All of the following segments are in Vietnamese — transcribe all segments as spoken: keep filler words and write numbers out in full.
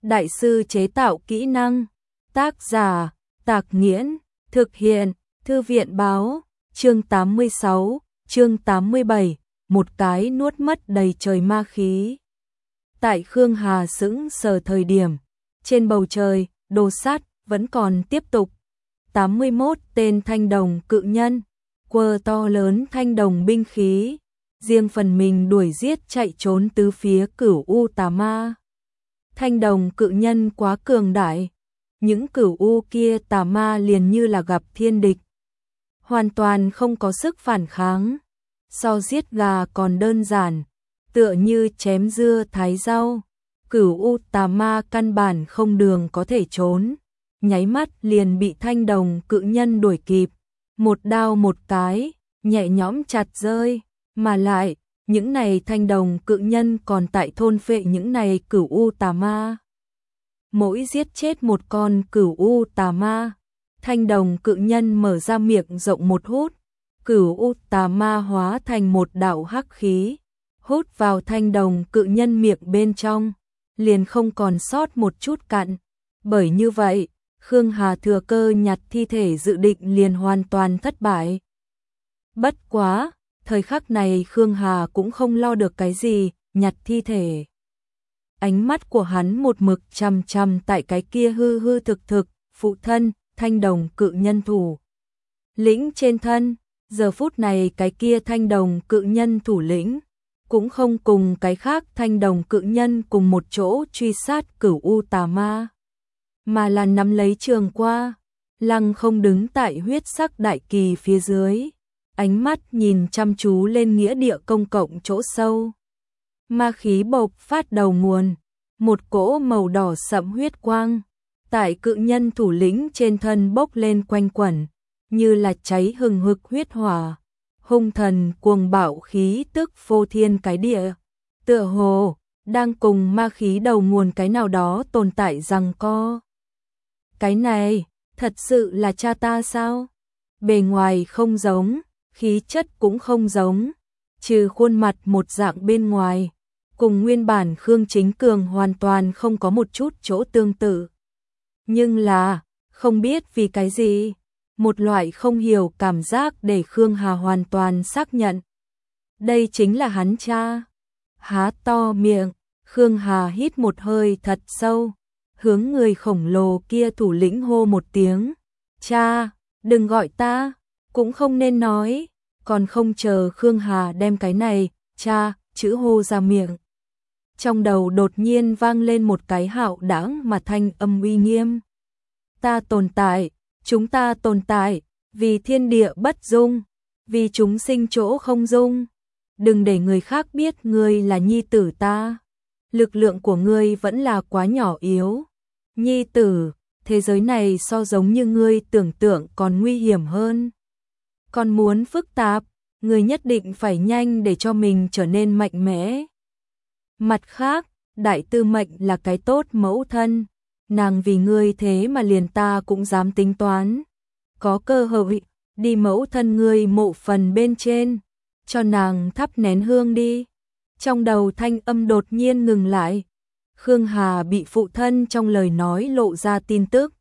đại sư chế tạo kỹ năng. Tác giả, Tạc Nghiễn, thực hiện, Thư viện báo, chương tám mươi sáu, chương tám mươi bảy, một cái nuốt mất đầy trời ma khí. Tại Khương Hà sững sờ thời điểm, trên bầu trời, đồ sát vẫn còn tiếp tục. tám mươi mốt tên thanh đồng cự nhân, quơ to lớn thanh đồng binh khí, riêng phần mình đuổi giết chạy trốn tứ phía Cửu U tà ma. Thanh đồng cự nhân quá cường đại, những Cửu U kia tà ma liền như là gặp thiên địch, hoàn toàn không có sức phản kháng, so giết gà còn đơn giản, tựa như chém dưa thái rau. Cửu U tà ma căn bản không đường có thể trốn, nháy mắt liền bị thanh đồng cự nhân đuổi kịp, một đao một cái, nhẹ nhõm chặt rơi, mà lại, những này thanh đồng cự nhân còn tại thôn phệ những này Cửu U tà ma. Mỗi giết chết một con Cửu U tà ma, thanh đồng cự nhân mở ra miệng rộng một hút, Cửu U tà ma hóa thành một đạo hắc khí, hút vào thanh đồng cự nhân miệng bên trong, liền không còn sót một chút cặn. Bởi như vậy, Khương Hà thừa cơ nhặt thi thể dự định liền hoàn toàn thất bại. Bất quá, thời khắc này Khương Hà cũng không lo được cái gì, nhặt thi thể. Ánh mắt của hắn một mực chằm chằm tại cái kia hư hư thực thực, phụ thân, thanh đồng cự nhân thủ lĩnh trên thân. Giờ phút này cái kia thanh đồng cự nhân thủ lĩnh cũng không cùng cái khác thanh đồng cự nhân cùng một chỗ truy sát Cửu U tà ma, mà là nắm lấy trường qua, lăng không đứng tại huyết sắc đại kỳ phía dưới, ánh mắt nhìn chăm chú lên nghĩa địa công cộng chỗ sâu. Ma khí bộc phát đầu nguồn, một cỗ màu đỏ sẫm huyết quang tại cự nhân thủ lĩnh trên thân bốc lên quanh quẩn, như là cháy hừng hực huyết hỏa, hung thần cuồng bạo khí tức phô thiên cái địa, tựa hồ đang cùng ma khí đầu nguồn cái nào đó tồn tại giằng co. Cái này, thật sự là cha ta sao? Bề ngoài không giống, khí chất cũng không giống, trừ khuôn mặt một dạng bên ngoài, cùng nguyên bản Khương Chính Cường hoàn toàn không có một chút chỗ tương tự. Nhưng là, không biết vì cái gì, một loại không hiểu cảm giác để Khương Hà hoàn toàn xác nhận. Đây chính là hắn cha. Há to miệng, Khương Hà hít một hơi thật sâu, hướng người khổng lồ kia thủ lĩnh hô một tiếng. Cha, đừng gọi ta, cũng không nên nói, còn không chờ Khương Hà đem cái này, cha, chữ hô ra miệng. Trong đầu đột nhiên vang lên một cái hạo đãng mà thanh âm uy nghiêm. Ta tồn tại, chúng ta tồn tại, vì thiên địa bất dung, vì chúng sinh chỗ không dung. Đừng để người khác biết ngươi là nhi tử ta. Lực lượng của ngươi vẫn là quá nhỏ yếu. Nhi tử, thế giới này so giống như ngươi tưởng tượng còn nguy hiểm hơn. Còn muốn phức tạp, ngươi nhất định phải nhanh để cho mình trở nên mạnh mẽ. Mặt khác, đại tư mệnh là cái tốt mẫu thân, nàng vì ngươi thế mà liền ta cũng dám tính toán. Có cơ hội, đi mẫu thân ngươi mộ phần bên trên, cho nàng thắp nén hương đi. Trong đầu thanh âm đột nhiên ngừng lại. Khương Hà bị phụ thân trong lời nói lộ ra tin tức,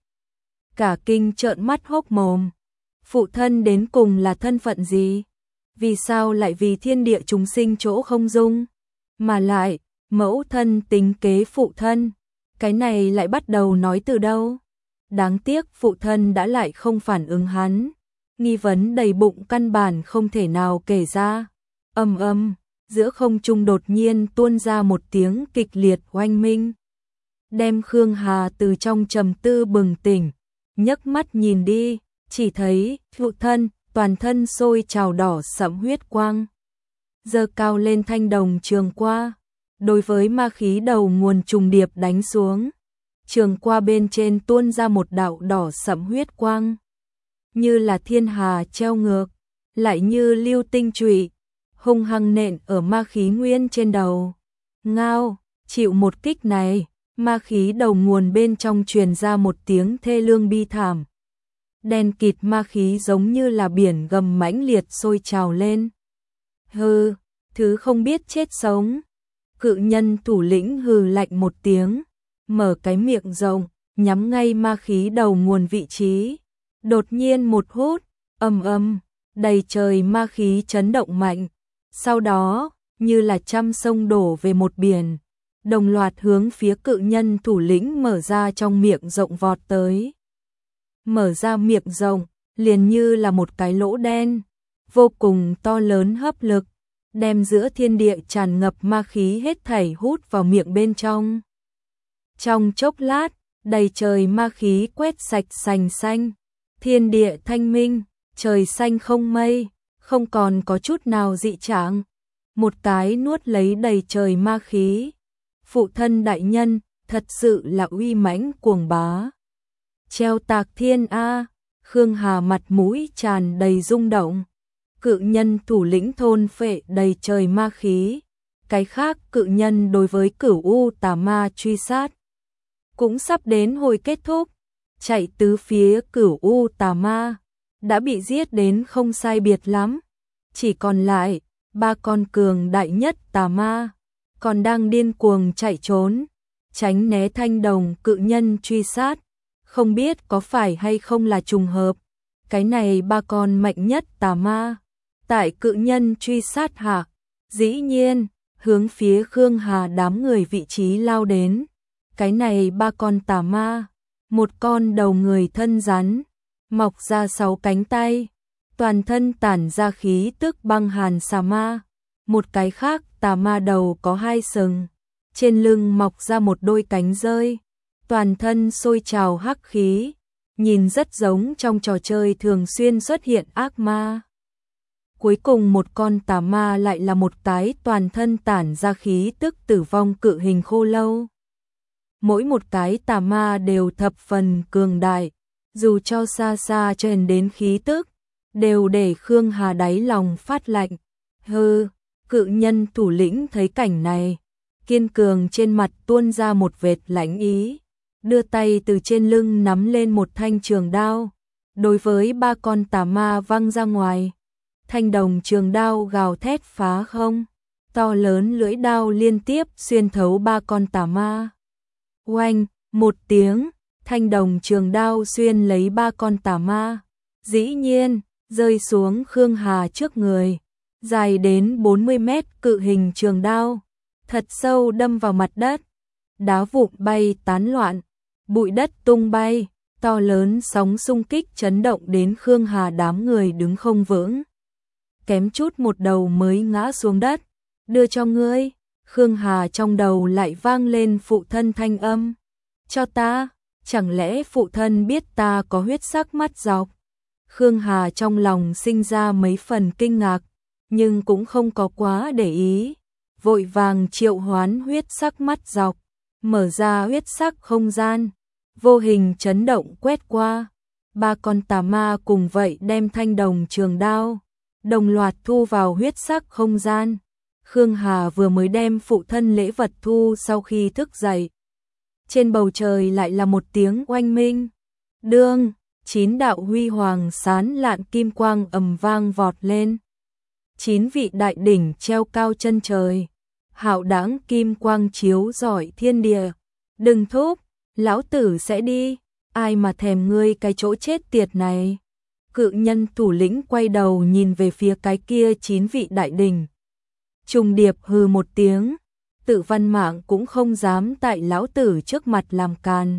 cả kinh trợn mắt hốc mồm. Phụ thân đến cùng là thân phận gì? Vì sao lại vì thiên địa chúng sinh chỗ không dung? Mà lại, mẫu thân tính kế phụ thân, cái này lại bắt đầu nói từ đâu? Đáng tiếc phụ thân đã lại không phản ứng hắn, nghi vấn đầy bụng căn bản không thể nào kể ra. Ầm ầm, giữa không trung đột nhiên tuôn ra một tiếng kịch liệt oanh minh, đem Khương Hà từ trong trầm tư bừng tỉnh, nhấc mắt nhìn đi, chỉ thấy phụ thân toàn thân sôi trào đỏ sẫm huyết quang, giơ cao lên thanh đồng trường qua, đối với ma khí đầu nguồn trùng điệp đánh xuống. Trường qua bên trên tuôn ra một đạo đỏ sẫm huyết quang, như là thiên hà treo ngược, lại như lưu tinh chùy, hung hăng nện ở ma khí nguyên trên đầu. Ngao, chịu một kích này, ma khí đầu nguồn bên trong truyền ra một tiếng thê lương bi thảm. Đen kịt ma khí giống như là biển gầm mãnh liệt sôi trào lên. Hừ, thứ không biết chết sống. Cự nhân thủ lĩnh hừ lạnh một tiếng, mở cái miệng rộng, nhắm ngay ma khí đầu nguồn vị trí. Đột nhiên một hút, ầm ầm, đầy trời ma khí chấn động mạnh. Sau đó, như là trăm sông đổ về một biển, đồng loạt hướng phía cự nhân thủ lĩnh mở ra trong miệng rộng vọt tới. Mở ra miệng rộng, liền như là một cái lỗ đen, vô cùng to lớn hấp lực, đem giữa thiên địa tràn ngập ma khí hết thảy hút vào miệng bên trong. Trong chốc lát, đầy trời ma khí quét sạch sành xanh, thiên địa thanh minh, trời xanh không mây, không còn có chút nào dị trạng. Một cái nuốt lấy đầy trời ma khí. Phụ thân đại nhân, thật sự là uy mãnh cuồng bá. Treo tạc thiên a, Khương Hà mặt mũi tràn đầy rung động. Cự nhân thủ lĩnh thôn phệ đầy trời ma khí. Cái khác cự nhân đối với Cửu U tà ma truy sát cũng sắp đến hồi kết thúc. Chạy tứ phía Cửu U tà ma đã bị giết đến không sai biệt lắm. Chỉ còn lại ba con cường đại nhất tà ma còn đang điên cuồng chạy trốn, tránh né thanh đồng cự nhân truy sát. Không biết có phải hay không là trùng hợp, cái này ba con mạnh nhất tà ma tại cự nhân truy sát hạ, dĩ nhiên hướng phía Khương Hà đám người vị trí lao đến. Cái này ba con tà ma, một con đầu người thân rắn, mọc ra sáu cánh tay, toàn thân tản ra khí tức băng hàn xà ma. Một cái khác tà ma đầu có hai sừng, trên lưng mọc ra một đôi cánh rơi, toàn thân sôi trào hắc khí, nhìn rất giống trong trò chơi thường xuyên xuất hiện ác ma. Cuối cùng một con tà ma lại là một cái toàn thân tản ra khí tức tử vong cự hình khô lâu. Mỗi một cái tà ma đều thập phần cường đại, dù cho xa xa truyền đến khí tức, đều để Khương Hà đáy lòng phát lạnh. Hừ, cự nhân thủ lĩnh thấy cảnh này, kiên cường trên mặt tuôn ra một vệt lãnh ý, đưa tay từ trên lưng nắm lên một thanh trường đao, đối với ba con tà ma văng ra ngoài. Thanh đồng trường đao gào thét phá không, to lớn lưỡi đao liên tiếp xuyên thấu ba con tà ma. Oanh, một tiếng, thanh đồng trường đao xuyên lấy ba con tà ma, dĩ nhiên, rơi xuống Khương Hà trước người, dài đến bốn mươi mét cự hình trường đao, thật sâu đâm vào mặt đất, đá vụn bay tán loạn, bụi đất tung bay, to lớn sóng xung kích chấn động đến Khương Hà đám người đứng không vững. Kém chút một đầu mới ngã xuống đất, đưa cho ngươi. Khương Hà trong đầu lại vang lên phụ thân thanh âm. Cho ta, chẳng lẽ phụ thân biết ta có huyết sắc mắt dọc? Khương Hà trong lòng sinh ra mấy phần kinh ngạc, nhưng cũng không có quá để ý. Vội vàng triệu hoán huyết sắc mắt dọc, mở ra huyết sắc không gian, vô hình chấn động quét qua. Ba con tà ma cùng vậy đem thanh đồng trường đao đồng loạt thu vào huyết sắc không gian. Khương Hà vừa mới đem phụ thân lễ vật thu sau khi thức dậy. Trên bầu trời lại là một tiếng oanh minh. Đương, chín đạo huy hoàng sán lạn kim quang ầm vang vọt lên. Chín vị đại đỉnh treo cao chân trời. Hạo đãng kim quang chiếu rọi thiên địa. Đừng thúc, lão tử sẽ đi. Ai mà thèm ngươi cái chỗ chết tiệt này. Cự nhân thủ lĩnh quay đầu nhìn về phía cái kia chín vị đại đỉnh. Trùng điệp hừ một tiếng, Tự Văn Mạng cũng không dám tại lão tử trước mặt làm càn.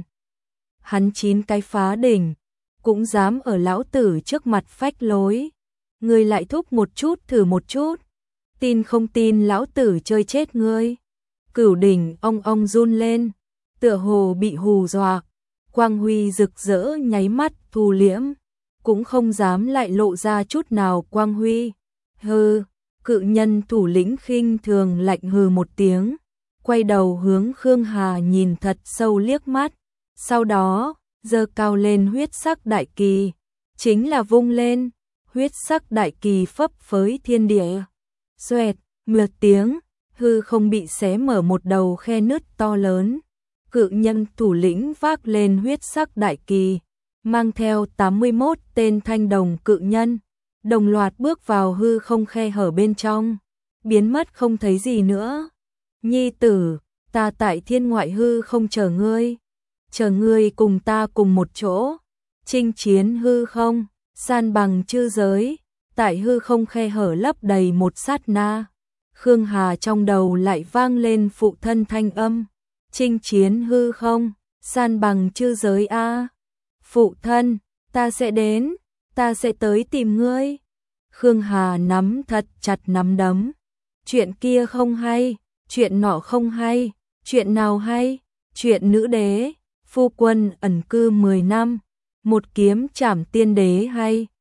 Hắn chín cái phá đỉnh, cũng dám ở lão tử trước mặt phách lối. Ngươi lại thúc một chút thử một chút, tin không tin lão tử chơi chết ngươi. Cửu đỉnh ong ong run lên, tựa hồ bị hù dọa, quang huy rực rỡ nháy mắt thu liễm, cũng không dám lại lộ ra chút nào quang huy. Hừ. Cự nhân thủ lĩnh khinh thường lạnh hừ một tiếng, quay đầu hướng Khương Hà nhìn thật sâu liếc mắt, sau đó giơ cao lên huyết sắc đại kỳ, chính là vung lên, huyết sắc đại kỳ phấp phới thiên địa. Xoẹt, một tiếng, hư không bị xé mở một đầu khe nứt to lớn. Cự nhân thủ lĩnh vác lên huyết sắc đại kỳ, mang theo tám mươi mốt tên thanh đồng cự nhân, đồng loạt bước vào hư không khe hở bên trong, biến mất không thấy gì nữa. Nhi tử, ta tại thiên ngoại hư không chờ ngươi, chờ ngươi cùng ta cùng một chỗ, chinh chiến hư không, san bằng chư giới, tại hư không khe hở lấp đầy một sát na. Khương Hà trong đầu lại vang lên phụ thân thanh âm, chinh chiến hư không, san bằng chư giới a. Phụ thân, ta sẽ đến, ta sẽ tới tìm ngươi. Khương Hà nắm thật chặt nắm đấm. Chuyện kia không hay, chuyện nọ không hay, chuyện nào hay? Chuyện nữ đế, phu quân ẩn cư mười năm, một kiếm trảm tiên đế hay?